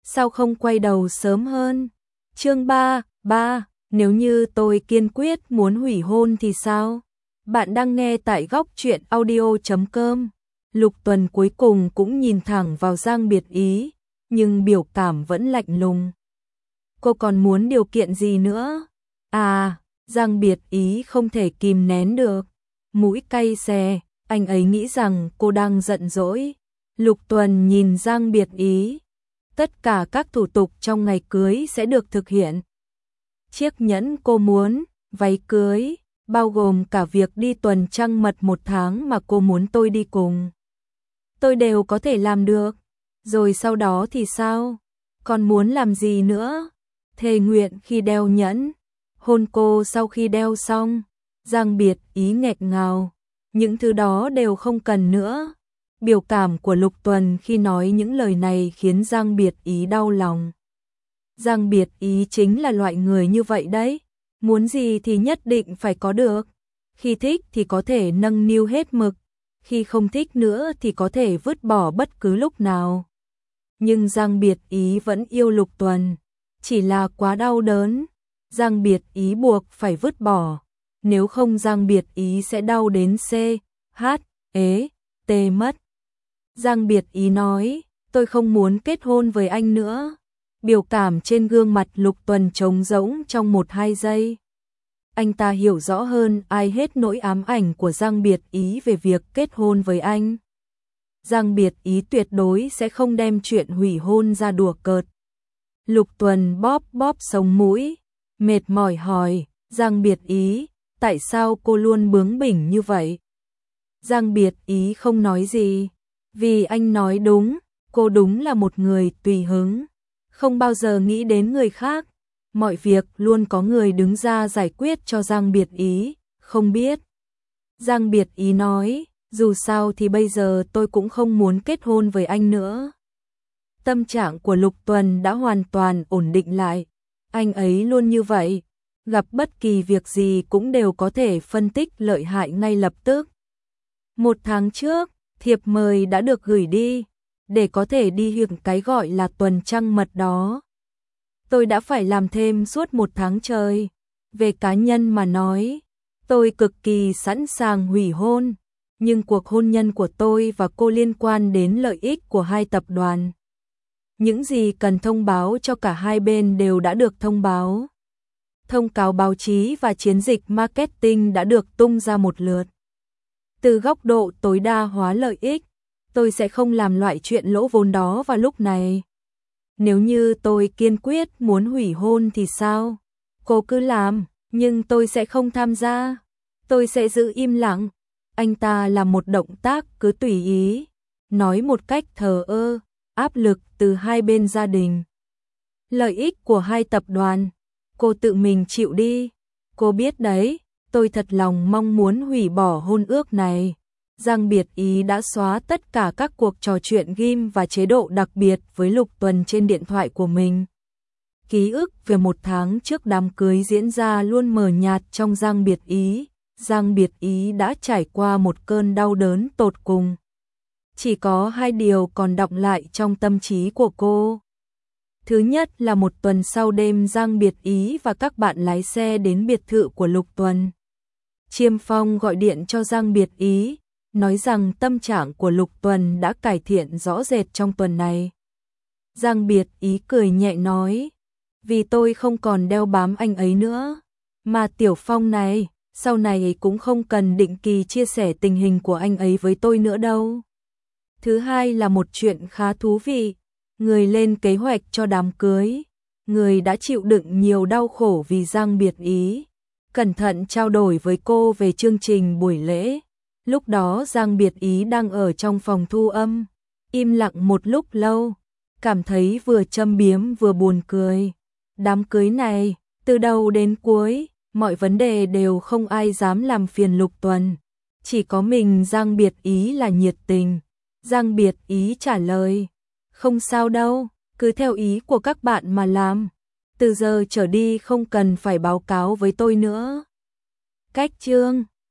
sao không quay đầu sớm hơn? Chương 3, nếu như tôi kiên quyết muốn hủy hôn thì sao? Bạn đang nghe tại góc truyện audio.com. Lục Tuần cuối cùng cũng nhìn thẳng vào Giang Biệt Ý, nhưng biểu cảm vẫn lạnh lùng. Cô còn muốn điều kiện gì nữa? À, Giang Biệt Ý không thể kìm nén được. Mũi cay xè, anh ấy nghĩ rằng cô đang giận dỗi. Lục Tuần nhìn Giang Biệt Ý. Tất cả các thủ tục trong ngày cưới sẽ được thực hiện. Chiếc nhẫn cô muốn, váy cưới, bao gồm cả việc đi tuần trăng mật 1 tháng mà cô muốn tôi đi cùng. Tôi đều có thể làm được. Rồi sau đó thì sao? Còn muốn làm gì nữa? Thề nguyện khi đeo nhẫn, hôn cô sau khi đeo xong. Giang Biệt Ý nghẹn ngào. Những thứ đó đều không cần nữa. Biểu cảm của Lục Tuần khi nói những lời này khiến Giang Biệt Ý đau lòng. Giang Biệt Ý chính là loại người như vậy đấy. Muốn gì thì nhất định phải có được. Khi thích thì có thể nâng niu hết mực. Khi không thích nữa thì có thể vứt bỏ bất cứ lúc nào. Nhưng Giang Biệt Ý vẫn yêu Lục Tuần. Chỉ là quá đau đớn. Giang Biệt Ý buộc phải vứt bỏ. Nếu không Giang Biệt Ý sẽ đau đến T mất. Giang Biệt Ý nói, tôi không muốn kết hôn với anh nữa. Biểu cảm trên gương mặt Lục Tuần trống rỗng trong 1-2 giây. Anh ta hiểu rõ hơn ai hết nỗi ám ảnh của Giang Biệt Ý về việc kết hôn với anh. Giang Biệt Ý tuyệt đối sẽ không đem chuyện hủy hôn ra đùa cợt. Lục Tuần bóp sống mũi, mệt mỏi hỏi, Giang Biệt Ý, tại sao cô luôn bướng bỉnh như vậy? Giang Biệt Ý không nói gì, vì anh nói đúng, cô đúng là một người tùy hứng, không bao giờ nghĩ đến người khác, mọi việc luôn có người đứng ra giải quyết cho Giang Biệt Ý, không biết. Giang Biệt Ý nói, dù sao thì bây giờ tôi cũng không muốn kết hôn với anh nữa. Tâm trạng của Lục Tuần đã hoàn toàn ổn định lại, anh ấy luôn như vậy, gặp bất kỳ việc gì cũng đều có thể phân tích lợi hại ngay lập tức. 1 tháng trước, thiệp mời đã được gửi đi, để có thể đi hưởng cái gọi là tuần trăng mật đó. Tôi đã phải làm thêm suốt 1 tháng trời. Về cá nhân mà nói, tôi cực kỳ sẵn sàng hủy hôn, nhưng cuộc hôn nhân của tôi và cô liên quan đến lợi ích của 2 tập đoàn. Những gì cần thông báo cho cả hai bên đều đã được thông báo. Thông cáo báo chí và chiến dịch marketing đã được tung ra một lượt. Từ góc độ tối đa hóa lợi ích, tôi sẽ không làm loại chuyện lỗ vốn đó vào lúc này. Nếu như tôi kiên quyết muốn hủy hôn thì sao? Cô cứ làm, nhưng tôi sẽ không tham gia. Tôi sẽ giữ im lặng. Anh ta làm một động tác cứ tùy ý, nói một cách thờ ơ, áp lực từ hai bên gia đình. Lợi ích của 2 tập đoàn, cô tự mình chịu đi. Cô biết đấy, tôi thật lòng mong muốn hủy bỏ hôn ước này. Giang Biệt Ý đã xóa tất cả các cuộc trò chuyện ghim và chế độ đặc biệt với Lục Tuần trên điện thoại của mình. Ký ức về 1 tháng trước đám cưới diễn ra luôn mờ nhạt trong Giang Biệt Ý. Giang Biệt Ý đã trải qua một cơn đau đớn tột cùng. Chỉ có 2 điều còn đọng lại trong tâm trí của cô. Thứ nhất là 1 tuần sau đêm Giang Biệt Ý và các bạn lái xe đến biệt thự của Lục Tuần. Chiêm Phong gọi điện cho Giang Biệt Ý, nói rằng tâm trạng của Lục Tuần đã cải thiện rõ rệt trong tuần này. Giang Biệt Ý cười nhẹ nói, vì tôi không còn đeo bám anh ấy nữa, mà Tiểu Phong này, sau này cũng không cần định kỳ chia sẻ tình hình của anh ấy với tôi nữa đâu. Thứ hai là một chuyện khá thú vị, người lên kế hoạch cho đám cưới, người đã chịu đựng nhiều đau khổ vì Giang Biệt Ý, cẩn thận trao đổi với cô về chương trình buổi lễ. Lúc đó Giang Biệt Ý đang ở trong phòng thu âm, im lặng một lúc lâu, cảm thấy vừa châm biếm vừa buồn cười. Đám cưới này, từ đầu đến cuối, mọi vấn đề đều không ai dám làm phiền Lục Tuần. Chỉ có mình Giang Biệt Ý là nhiệt tình. Giang Biệt Ý trả lời, không sao đâu, cứ theo ý của các bạn mà làm. Từ giờ trở đi không cần phải báo cáo với tôi nữa. Cách chương